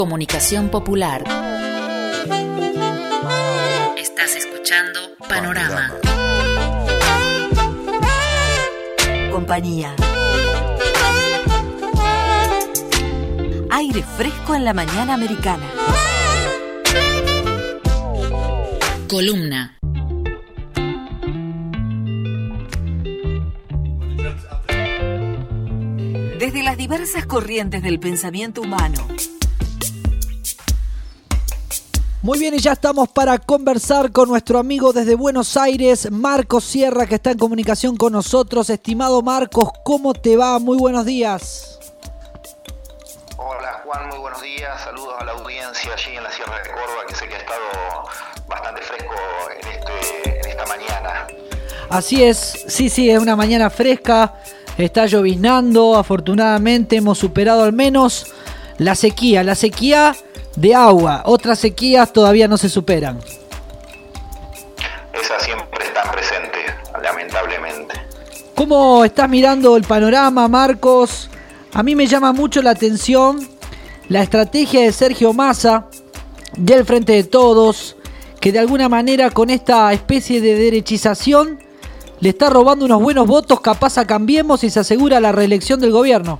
Comunicación Popular. Estás escuchando Panorama. Compañía. Aire fresco en la mañana americana. Columna. Desde las diversas corrientes del pensamiento humano. Muy bien, y ya estamos para conversar con nuestro amigo desde Buenos Aires, Marcos Sierra, que está en comunicación con nosotros. Estimado Marcos, ¿cómo te va? Muy buenos días. Hola Juan, muy buenos días. Saludos a la audiencia allí en la Sierra de Córdoba, que sé que ha estado bastante fresco en esta mañana. Así es, sí, es una mañana fresca, está lloviznando, afortunadamente hemos superado al menos la sequía de agua. Otras sequías todavía no se superan. Esas siempre están presentes, lamentablemente. ¿Cómo estás mirando el panorama, Marcos? A mí me llama mucho la atención la estrategia de Sergio Massa, del Frente de Todos, que de alguna manera con esta especie de derechización le está robando unos buenos votos, capaz a Cambiemos, y se asegura la reelección del gobierno.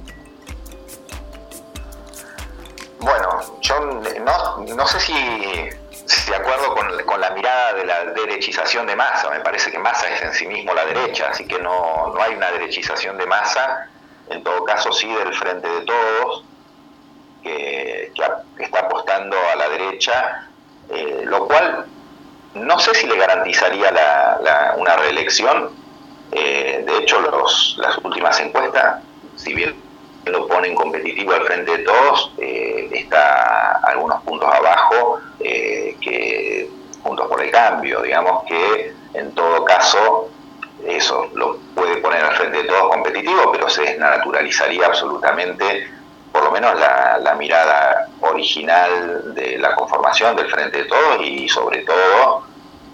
Bueno, yo no sé si de acuerdo con la mirada de la derechización de Massa. Me parece que Massa es en sí mismo la derecha, así que no hay una derechización de Massa. En todo caso, sí del Frente de Todos, que está apostando a la derecha, lo cual no sé si le garantizaría una reelección. De hecho, las últimas encuestas, si bien lo ponen competitivo al Frente de Todos, está algunos puntos abajo que Juntos por el Cambio. Digamos que en todo caso eso lo puede poner al Frente de Todos competitivo, pero se desnaturalizaría absolutamente, por lo menos la mirada original de la conformación del Frente de Todos, y sobre todo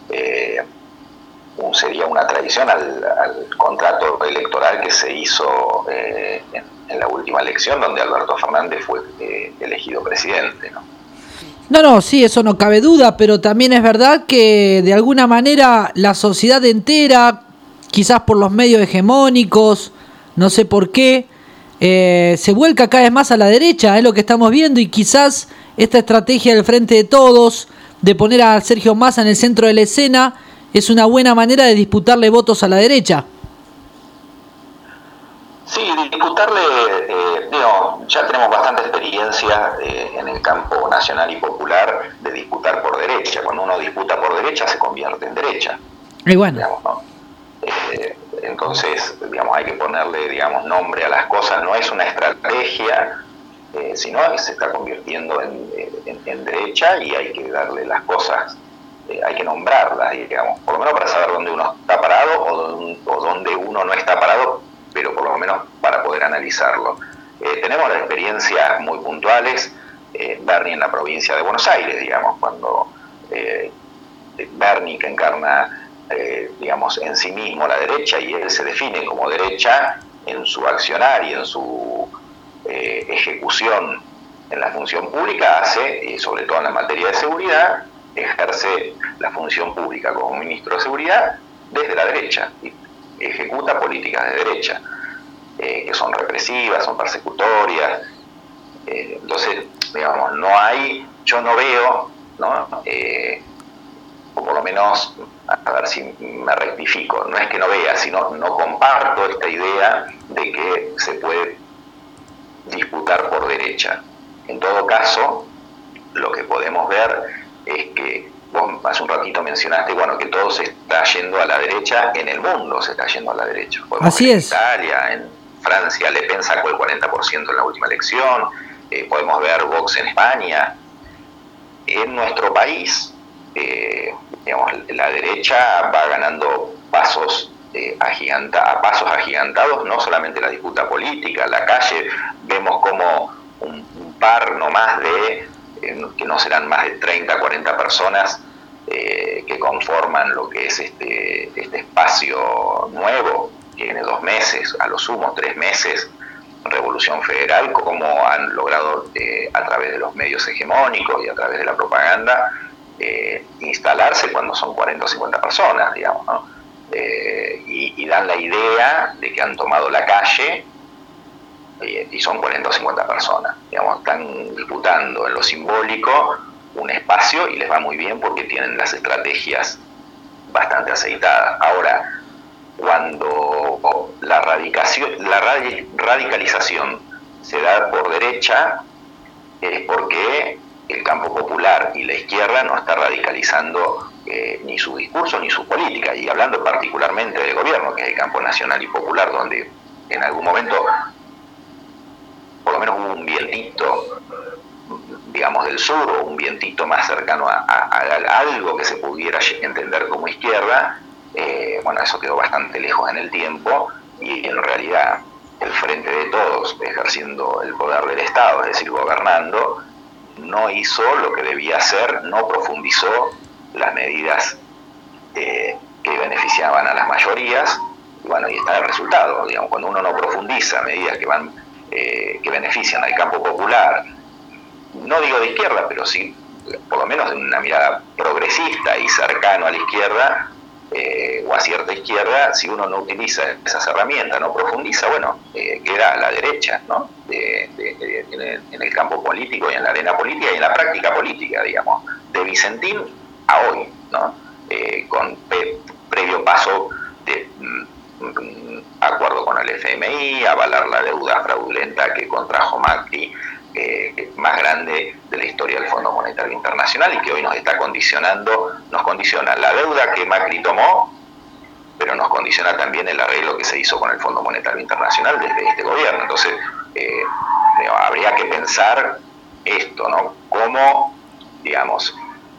sería una traición al contrato electoral que se hizo en la última elección, donde Alberto Fernández fue elegido presidente, ¿no? No, sí, eso no cabe duda, pero también es verdad que de alguna manera la sociedad entera, quizás por los medios hegemónicos, no sé por qué, se vuelca cada vez más a la derecha, es lo que estamos viendo, y quizás esta estrategia del Frente de Todos, de poner a Sergio Massa en el centro de la escena, es una buena manera de disputarle votos a la derecha. Sí, disputarle, ya tenemos bastante experiencia en el campo nacional y popular de disputar por derecha. Cuando uno disputa por derecha se convierte en derecha. Y bueno. Digamos, ¿no? Entonces, hay que ponerle, nombre a las cosas. No es una estrategia, sino que se está convirtiendo en derecha, y hay que darle las cosas, hay que nombrarlas, por lo menos para saber dónde uno está parado o dónde uno no está parado, pero por lo menos para poder analizarlo. Tenemos las experiencias muy puntuales. Bernie en la provincia de Buenos Aires, cuando Bernie, que encarna en sí mismo la derecha, y él se define como derecha en su accionar y en su ejecución en la función pública, hace, sobre todo en la materia de seguridad, ejerce la función pública como ministro de Seguridad desde la derecha, y ejecuta políticas de derecha, que son represivas, son persecutorias. Entonces, yo no veo, o por lo menos, a ver si me rectifico, no es que no vea, sino no comparto esta idea de que se puede disputar por derecha. En todo caso, lo que podemos ver es que vos hace un ratito mencionaste, que todo se está yendo a la derecha, en el mundo se está yendo a la derecha. Así es. En Italia, en Francia, Le Pen sacó el 40% en la última elección, podemos ver Vox en España. En nuestro país, la derecha va ganando pasos agigantados, no solamente la disputa política, la calle, vemos como un par no más de, que no serán más de 30, 40 personas que conforman lo que es este espacio nuevo. Tiene 2 meses, a lo sumo 3 meses, Revolución Federal, cómo han logrado a través de los medios hegemónicos y a través de la propaganda instalarse cuando son 40 o 50 personas, digamos, ¿no? Y dan la idea de que han tomado la calle y son 40 o 50 personas, digamos, están disputando en lo simbólico un espacio y les va muy bien porque tienen las estrategias bastante aceitadas. Ahora, cuando la radicalización se da por derecha, es porque el campo popular y la izquierda no está radicalizando ni su discurso ni su política, y hablando particularmente del gobierno, que es el campo nacional y popular, donde en algún momento por lo menos hubo un vientito, digamos, del sur, o un vientito más cercano a algo que se pudiera entender como izquierda. Bueno, eso quedó bastante lejos en el tiempo, y en realidad el Frente de Todos, ejerciendo el poder del Estado, es decir, gobernando, no hizo lo que debía hacer, no profundizó las medidas que beneficiaban a las mayorías. Y bueno, y está el resultado, digamos, cuando uno no profundiza medidas que benefician al campo popular, no digo de izquierda, pero sí por lo menos de una mirada progresista y cercano a la izquierda, o a cierta izquierda, si uno no utiliza esas herramientas, no profundiza, bueno, queda a la derecha, ¿no? En el campo político y en la arena política y en la práctica política, digamos, de Vicentín a hoy, ¿no? Con previo paso de acuerdo con el FMI, avalar la deuda fraudulenta que contrajo Macri, más grande de la historia del Fondo Monetario Internacional, y que hoy nos está condicionando, nos condiciona la deuda que Macri tomó, pero nos condiciona también el arreglo que se hizo con el Fondo Monetario Internacional desde este gobierno. Entonces, habría que pensar esto, ¿no? Cómo, digamos,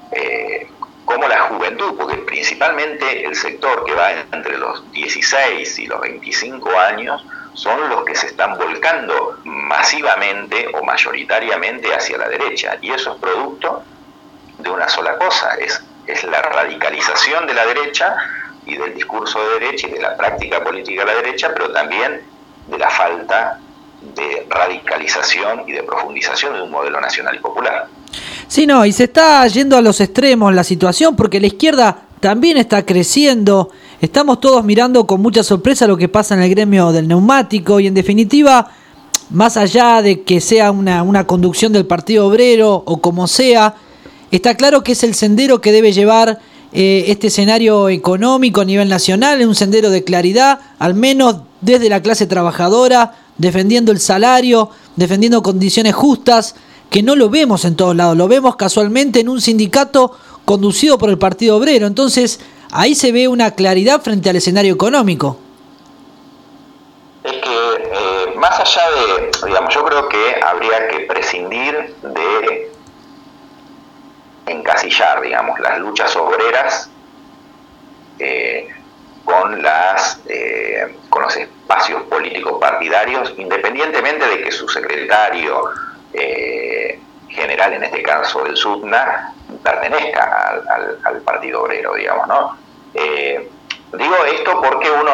cómo la juventud, porque principalmente el sector que va entre los 16 y los 25 años, son los que se están volcando masivamente o mayoritariamente hacia la derecha, y eso es producto de una sola cosa, es la radicalización de la derecha y del discurso de derecha y de la práctica política de la derecha, pero también de la falta de radicalización y de profundización de un modelo nacional y popular. Sí, no, y se está yendo a los extremos la situación, porque la izquierda también está creciendo. Estamos todos mirando con mucha sorpresa lo que pasa en el gremio del neumático, y en definitiva, más allá de que sea una conducción del Partido Obrero o como sea, está claro que es el sendero que debe llevar este escenario económico a nivel nacional, en un sendero de claridad, al menos desde la clase trabajadora, defendiendo el salario, defendiendo condiciones justas, que no lo vemos en todos lados, lo vemos casualmente en un sindicato conducido por el Partido Obrero. Entonces, ahí se ve una claridad frente al escenario económico. Es que más allá de, digamos, yo creo que habría que prescindir de encasillar, digamos, las luchas obreras con los espacios políticos partidarios, independientemente de que su secretario general, en este caso del SUTNA, pertenezca al Partido Obrero, digamos, ¿no? Digo esto porque uno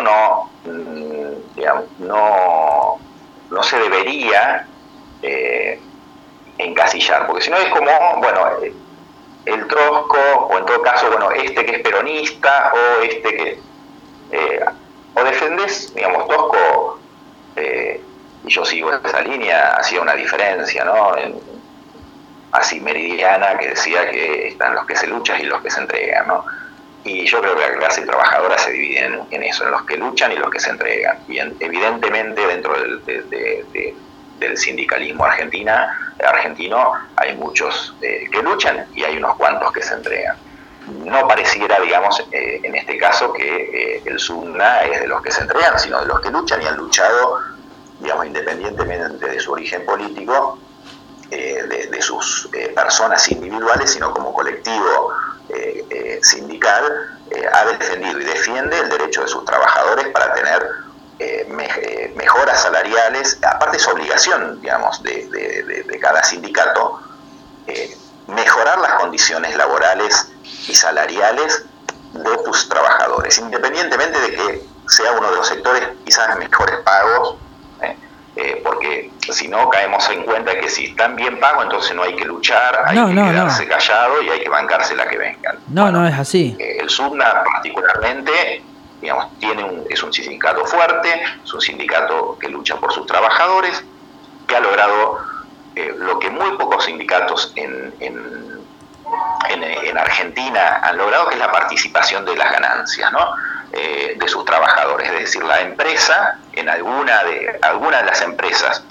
no se debería encasillar, porque si no es como, bueno, el trosco, o en todo caso, bueno, este que es peronista, o este que... o defendés, digamos, Tosco, y yo sigo esa línea, hacía una diferencia, ¿no? Así meridiana, que decía que están los que se luchan y los que se entregan, ¿no? Y yo creo que la clase trabajadora se divide en eso, en los que luchan y los que se entregan. Y evidentemente dentro del sindicalismo argentino hay muchos que luchan y hay unos cuantos que se entregan. No pareciera, digamos, en este caso que el SUTNA es de los que se entregan, sino de los que luchan y han luchado, digamos, independientemente de su origen político, de sus personas individuales, sino como colectivo sindical, ha defendido y defiende el derecho de sus trabajadores para tener mejoras salariales. Aparte es obligación, digamos, de cada sindicato mejorar las condiciones laborales y salariales de sus trabajadores, independientemente de que sea uno de los sectores quizás mejores pagos, porque porque si no caemos en cuenta de que si están bien pagos, entonces no hay que luchar, hay que quedarse callado y hay que bancarse la que vengan. No es así. El SUTNA particularmente, digamos, es un sindicato fuerte, es un sindicato que lucha por sus trabajadores, que ha logrado lo que muy pocos sindicatos en Argentina han logrado, que es la participación de las ganancias, ¿no? De sus trabajadores, es decir, la empresa, en una de las empresas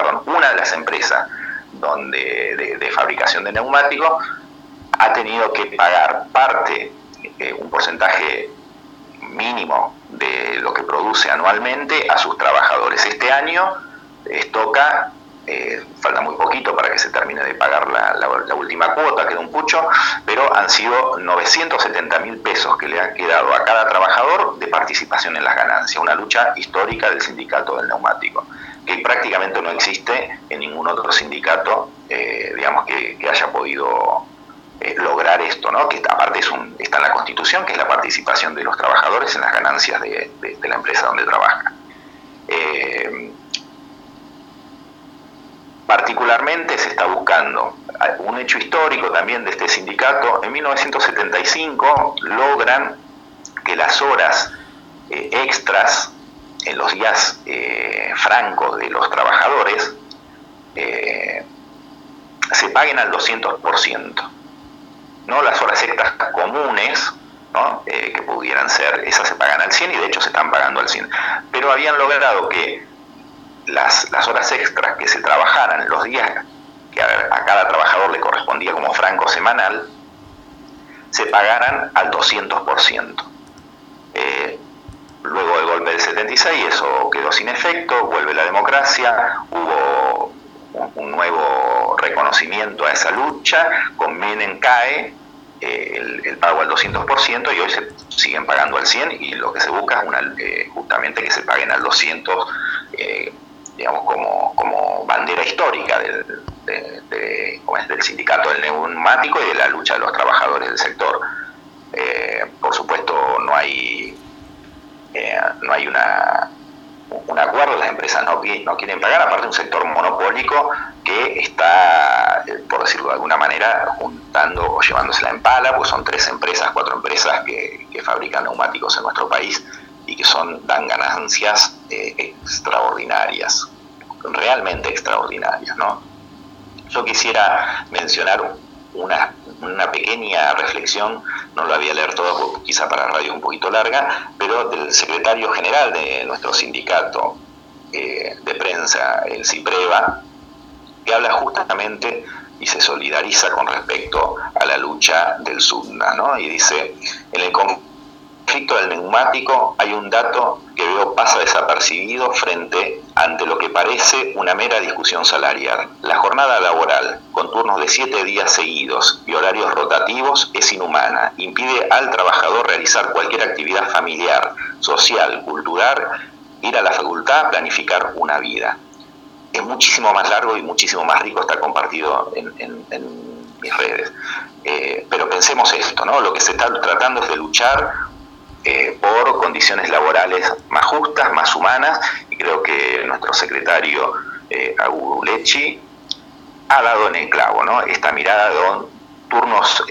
de fabricación de neumáticos, ha tenido que pagar parte, un porcentaje mínimo de lo que produce anualmente a sus trabajadores. Este año les toca, falta muy poquito para que se termine de pagar la última cuota, queda un pucho, pero han sido 970.000 pesos que le han quedado a cada trabajador de participación en las ganancias, una lucha histórica del sindicato del neumático, que prácticamente no existe en ningún otro sindicato, digamos, que haya podido lograr esto, ¿no? Que aparte está en la Constitución, que es la participación de los trabajadores en las ganancias de la empresa donde trabajan. Particularmente se está buscando un hecho histórico también de este sindicato. En 1975 logran que las horas extras en los días francos de los trabajadores se paguen al 200%. No las horas extras comunes, ¿no? Que pudieran ser, esas se pagan al 100% y de hecho se están pagando al 100%. Pero habían logrado que las horas extras que se trabajaran los días que a cada trabajador le correspondía como franco semanal, se pagaran al 200%. Luego del golpe del 76 eso quedó sin efecto, vuelve la democracia, hubo un nuevo reconocimiento a esa lucha, con Menem cae el pago al 200% y hoy se siguen pagando al 100%, y lo que se busca es justamente que se paguen al 200%, digamos, como bandera histórica del sindicato del neumático y de la lucha de los trabajadores del sector. Por supuesto no hay un acuerdo, las empresas no quieren pagar, aparte un sector monopólico que está, por decirlo de alguna manera, juntando o llevándosela en pala, pues son 4 empresas que fabrican neumáticos en nuestro país y que dan ganancias extraordinarias, realmente extraordinarias, ¿no? Yo quisiera mencionar una pequeña reflexión, no la voy a leer toda porque quizá para la radio un poquito larga, pero del secretario general de nuestro sindicato de prensa, el CIPREVA, que habla justamente y se solidariza con respecto a la lucha del SUTNA, ¿no? Y dice: en el conflicto del neumático hay un dato que veo pasa desapercibido ante lo que parece una mera discusión salarial. La jornada laboral, con turnos de 7 días seguidos y horarios rotativos, es inhumana. Impide al trabajador realizar cualquier actividad familiar, social, cultural, ir a la facultad, planificar una vida. Es muchísimo más largo y muchísimo más rico, está compartido en mis redes. Pero pensemos esto, ¿no? Lo que se está tratando es de luchar por condiciones laborales más justas, más humanas, y creo que nuestro secretario Agulechi ha dado en el clavo, ¿no? Esta mirada de turnos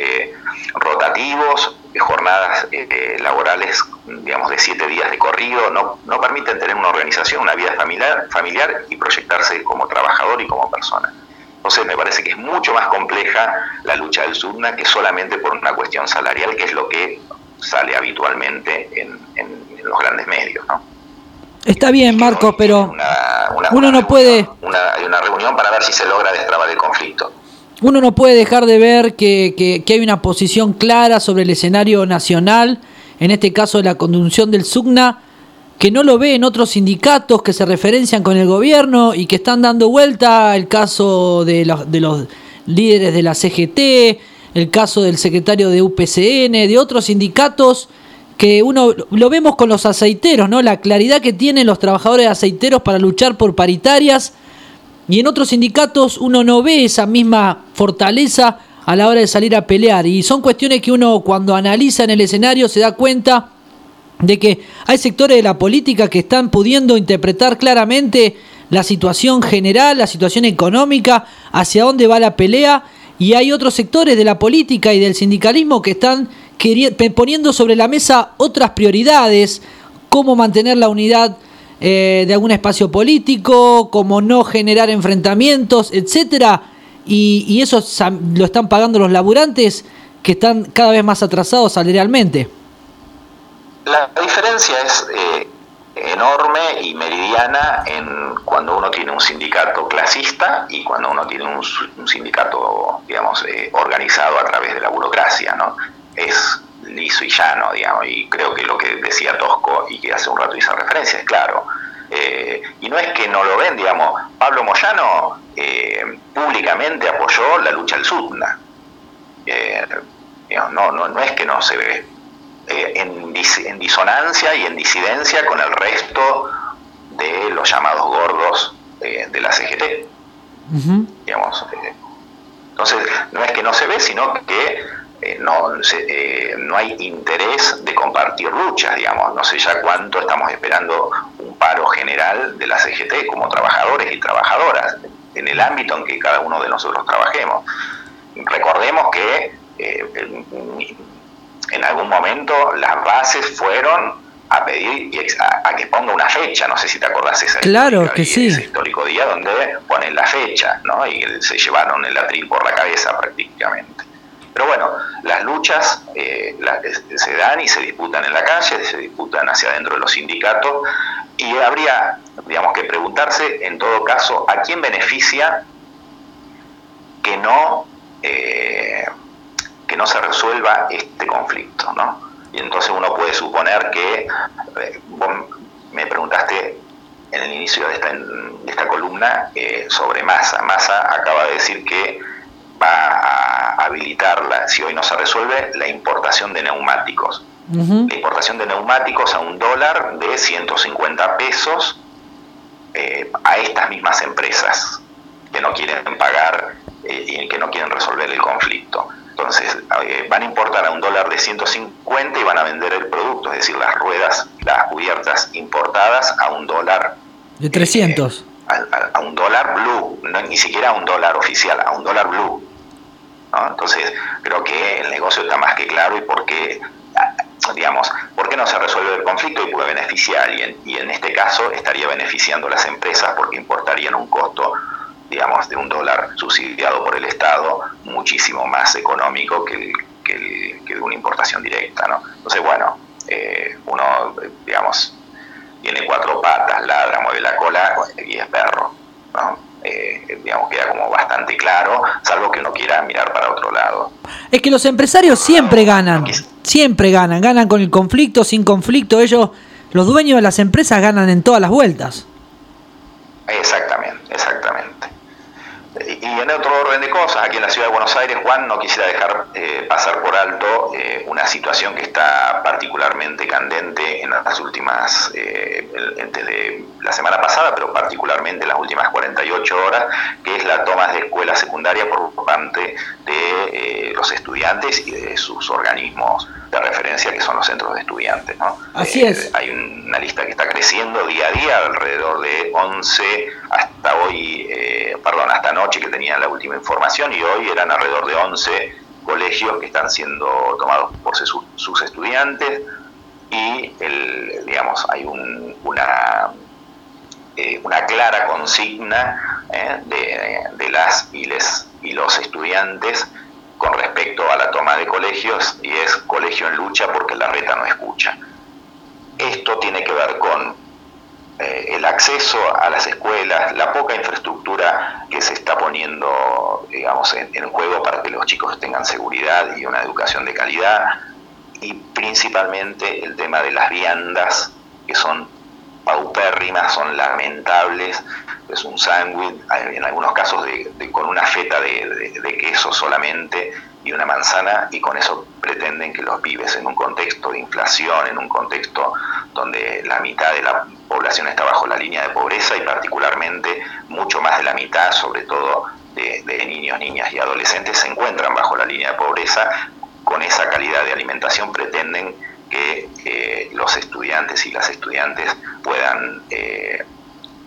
rotativos, jornadas laborales, digamos, de 7 días de corrido, no permiten tener una organización, una vida familiar y proyectarse como trabajador y como persona. Entonces me parece que es mucho más compleja la lucha del SUTNA que solamente por una cuestión salarial, que es lo que sale habitualmente en los grandes medios, ¿no? Está bien, Marcos, pero uno no puede... Hay una reunión para ver si se logra destrabar el conflicto. Uno no puede dejar de ver que hay una posición clara sobre el escenario nacional, en este caso de la conducción del SUTNA, que no lo ve en otros sindicatos que se referencian con el gobierno y que están dando vuelta, el caso de los líderes de la CGT, el caso del secretario de UPCN, de otros sindicatos que uno lo vemos con los aceiteros, ¿no? La claridad que tienen los trabajadores aceiteros para luchar por paritarias, y en otros sindicatos uno no ve esa misma fortaleza a la hora de salir a pelear, y son cuestiones que uno cuando analiza en el escenario se da cuenta de que hay sectores de la política que están pudiendo interpretar claramente la situación general, la situación económica, hacia dónde va la pelea, y hay otros sectores de la política y del sindicalismo que están poniendo sobre la mesa otras prioridades, cómo mantener la unidad de algún espacio político, cómo no generar enfrentamientos, etcétera, y eso lo están pagando los laburantes, que están cada vez más atrasados salarialmente. La diferencia es enorme y meridiana en cuando uno tiene un sindicato clasista y cuando uno tiene un sindicato, digamos, organizado a través de la burocracia, ¿no? Es liso y llano, digamos, y creo que lo que decía Tosco y que hace un rato hice referencia es claro. Y no es que no lo ven, digamos, Pablo Moyano públicamente apoyó la lucha del SUTNA. No es que no se ve. En disonancia y en disidencia con el resto de los llamados gordos de la CGT. Uh-huh. Digamos, entonces, no es que no se ve, sino que no hay interés de compartir luchas, digamos. No sé ya cuánto estamos esperando un paro general de la CGT como trabajadores y trabajadoras en el ámbito en que cada uno de nosotros trabajemos. Recordemos que en algún momento las bases fueron a pedir a que ponga una fecha, no sé si te acordás ese histórico día donde ponen la fecha, ¿no? Y se llevaron el atril por la cabeza prácticamente. Pero bueno, las luchas se dan y se disputan en la calle, se disputan hacia adentro de los sindicatos, y habría, digamos, que preguntarse en todo caso a quién beneficia que no se resuelva este conflicto, ¿no? Y entonces uno puede suponer que, vos me preguntaste en el inicio de esta columna sobre Massa. Massa acaba de decir que va a habilitar, si hoy no se resuelve, la importación de neumáticos. Uh-huh. La importación de neumáticos a $1 de 150 pesos a estas mismas empresas que no quieren pagar y que no quieren resolver el conflicto. Entonces van a importar a $1 de 150 y van a vender el producto, es decir, las ruedas, las cubiertas importadas a $1 de 300. A $1 blue, no, ni siquiera a $1 oficial, a $1 blue, ¿no? Entonces creo que el negocio está más que claro y por qué no se resuelve el conflicto y puede beneficiar, y en este caso estaría beneficiando a las empresas porque importarían un costo, digamos, de $1 subsidiado por el Estado muchísimo más económico que de una importación directa, ¿no? Entonces, bueno, uno, digamos, tiene 4 patas, ladra, mueve la cola y es perro, ¿no? Digamos, queda como bastante claro, salvo que uno quiera mirar para otro lado. Es que los empresarios siempre ganan con el conflicto, sin conflicto. Ellos, los dueños de las empresas, ganan en todas las vueltas. Exactamente. Y en otro orden de cosas, aquí en la ciudad de Buenos Aires, Juan, no quisiera dejar pasar por alto una situación que está particularmente candente en las últimas, desde la semana pasada, pero particularmente en las últimas 48 horas, que es la toma de escuela secundaria por parte de los estudiantes y de sus organismos de referencia, que son los centros de estudiantes, ¿no? Así es. Hay una lista que está creciendo día a día, alrededor de 11 hasta anoche que tenían la última información, y hoy eran alrededor de 11 colegios que están siendo tomados por sus estudiantes, y hay una clara consigna de las y los estudiantes con respecto a la toma de colegios, y es colegio en lucha porque la reta no escucha. Esto tiene que ver con el acceso a las escuelas, la poca infraestructura que se está poniendo, digamos, en juego para que los chicos tengan seguridad y una educación de calidad, y principalmente el tema de las viandas, que son paupérrimas, son lamentables. Es un sándwich, en algunos casos con una feta de queso solamente y una manzana, y con eso pretenden que los pibes, en un contexto de inflación, en un contexto donde la mitad de la población está bajo la línea de pobreza, y particularmente mucho más de la mitad, sobre todo de niños, niñas y adolescentes, se encuentran bajo la línea de pobreza, con esa calidad de alimentación pretenden que los estudiantes y las estudiantes puedan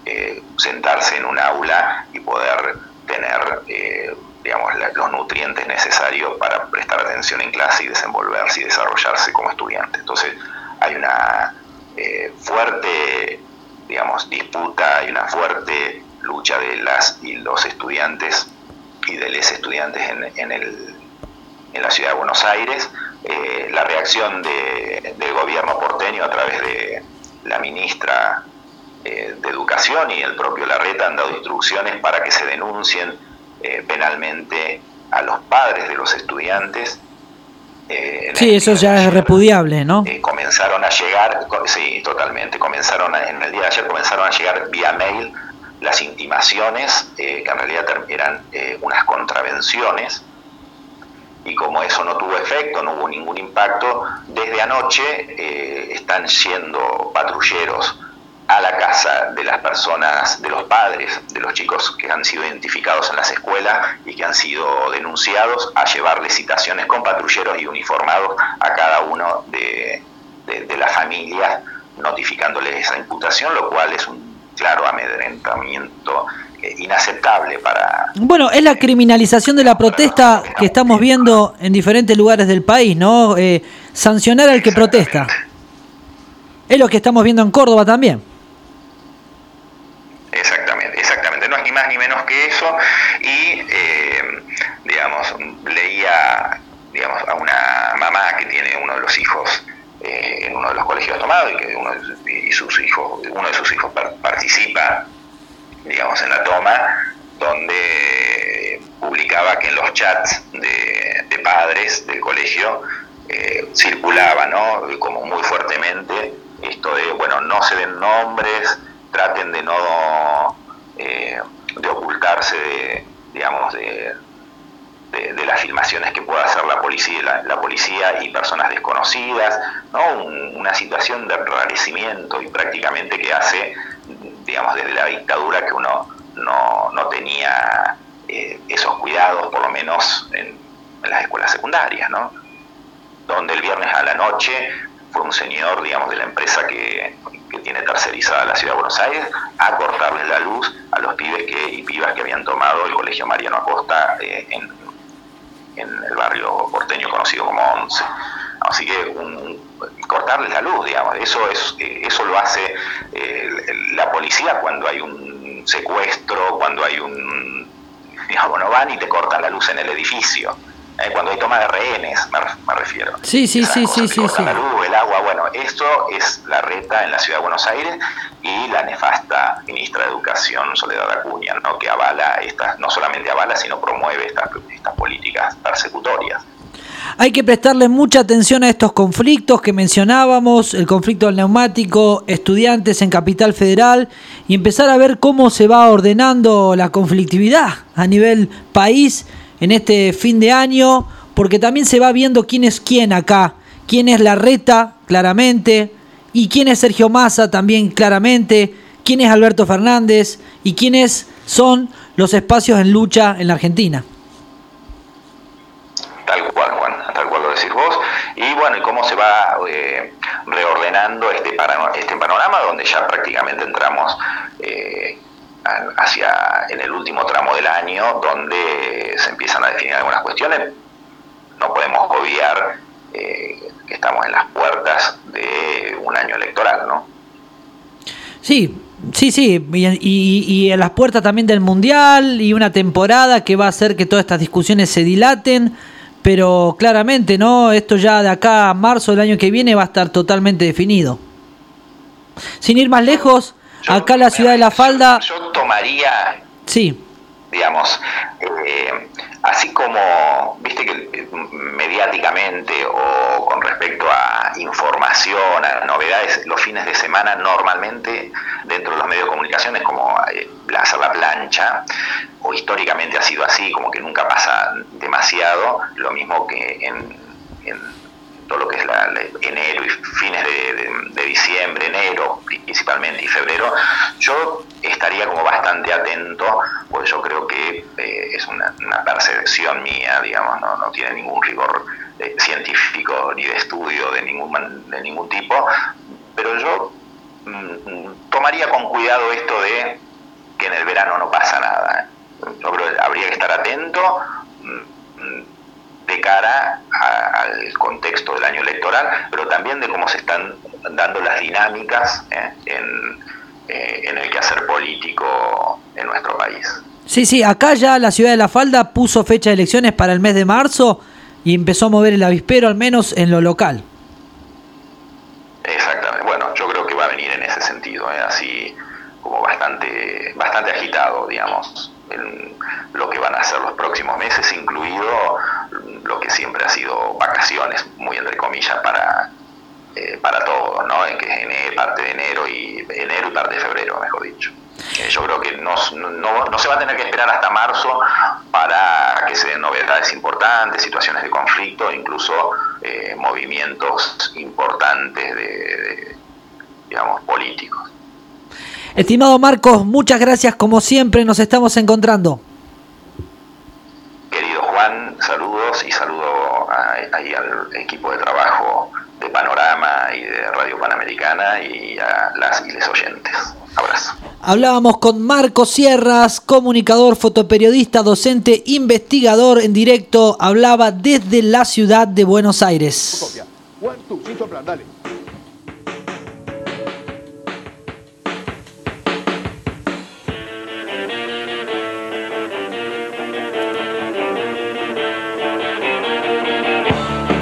sentarse en un aula y poder tener los nutrientes necesarios para prestar atención en clase y desenvolverse y desarrollarse como estudiante. Entonces hay una fuerte disputa y una fuerte lucha de las y los estudiantes y de los estudiantes en la ciudad de Buenos Aires. La reacción del gobierno porteño a través de la ministra de Educación y el propio Larreta han dado instrucciones para que se denuncien penalmente a los padres de los estudiantes. Sí, eso ya es repudiable, ¿no? Comenzaron a llegar, sí, totalmente, en el día de ayer comenzaron a llegar vía mail las intimaciones, que en realidad eran unas contravenciones, y como eso no tuvo efecto, no hubo ningún impacto, desde anoche están yendo patrulleros a la casa de las personas, de los padres de los chicos que han sido identificados en las escuelas y que han sido denunciados, a llevarles citaciones con patrulleros y uniformados a cada uno de las familias, notificándoles esa imputación, lo cual es un claro amedrentamiento inaceptable para... Bueno, es la criminalización de la protesta que estamos viendo en diferentes lugares del país, ¿no? Sancionar al que protesta. Es lo que estamos viendo en Córdoba también. Exactamente, no es ni más ni menos que eso. Y leía a una mamá que tiene uno de los hijos en uno de los colegios tomados y que uno de sus hijos participa en la toma, donde publicaba que en los chats de padres del colegio circulaba, ¿no?, como muy fuertemente esto de, no se den nombres, traten de no de ocultarse de las filmaciones que pueda hacer la policía y personas desconocidas, ¿no? Una situación de enrarecimiento y prácticamente que hace, desde la dictadura, que uno no tenía esos cuidados, por lo menos en las escuelas secundarias, ¿no? Donde el viernes a la noche fue un señor, de la empresa que tiene tercerizada la ciudad de Buenos Aires, a cortarles la luz a los pibes y pibas que habían tomado el colegio Mariano Acosta en el barrio porteño conocido como Once. Así que cortarles la luz, eso lo hace la policía cuando hay un secuestro, cuando hay no van y te cortan la luz en el edificio. Cuando hay toma de rehenes, me refiero. Sí. La luz, el agua, esto es Larreta en la ciudad de Buenos Aires y la nefasta ministra de Educación, Soledad Acuña, ¿no?, que no solamente avala, sino promueve estas políticas persecutorias. Hay que prestarle mucha atención a estos conflictos que mencionábamos, el conflicto del neumático, estudiantes en Capital Federal, y empezar a ver cómo se va ordenando la conflictividad a nivel país en este fin de año, porque también se va viendo quién es quién acá, quién es Larreta, claramente, y quién es Sergio Massa, también claramente, quién es Alberto Fernández, y quiénes son los espacios en lucha en la Argentina. Tal cual, Juan, tal cual lo decís vos. Y y cómo se va reordenando este panorama, donde ya prácticamente entramos en el último tramo del año, donde se empiezan a definir algunas cuestiones. No podemos obviar que estamos en las puertas de un año electoral, ¿no? Sí, y en las puertas también del Mundial, y una temporada que va a hacer que todas estas discusiones se dilaten, pero claramente, ¿no?, esto ya de acá a marzo del año que viene va a estar totalmente definido. Sin ir más lejos, acá en la ciudad de La Falda... Yo tomaría... Sí. Así como, viste que mediáticamente o con respecto a información, a novedades, los fines de semana normalmente dentro de los medios de comunicación es como hacer la plancha, o históricamente ha sido así, como que nunca pasa demasiado, lo mismo que en todo lo que es enero y fines de diciembre, enero principalmente y febrero. Yo estaría como bastante atento, porque yo creo que es una percepción mía, no tiene ningún rigor científico ni de estudio de ningún tipo, pero yo tomaría con cuidado esto de que en el verano no pasa nada. Yo creo que habría que estar atento de cara al contexto del año electoral, pero también de cómo se están dando las dinámicas en el quehacer político en nuestro país. Sí, acá ya la ciudad de La Falda puso fecha de elecciones para el mes de marzo y empezó a mover el avispero, al menos en lo local. Exactamente. Bueno, yo creo que va a venir en ese sentido, así como bastante agitado, digamos, en lo que van a ser los próximos meses, incluido lo que siempre ha sido vacaciones, muy entre comillas, para todos, ¿no? Que es parte de enero y parte de febrero, mejor dicho. Yo creo que no se va a tener que esperar hasta marzo para que se den novedades importantes, situaciones de conflicto, incluso movimientos importantes digamos, políticos. Estimado Marcos, muchas gracias, como siempre, nos estamos encontrando. Querido Juan, saludos y saludo ahí al equipo de trabajo de Panorama y de Radio Panamericana y a las y les oyentes. Abrazo. Hablábamos con Marcos Sierras, comunicador, fotoperiodista, docente, investigador en directo. Hablaba desde la ciudad de Buenos Aires. Juan, tú, sin soplar, dale.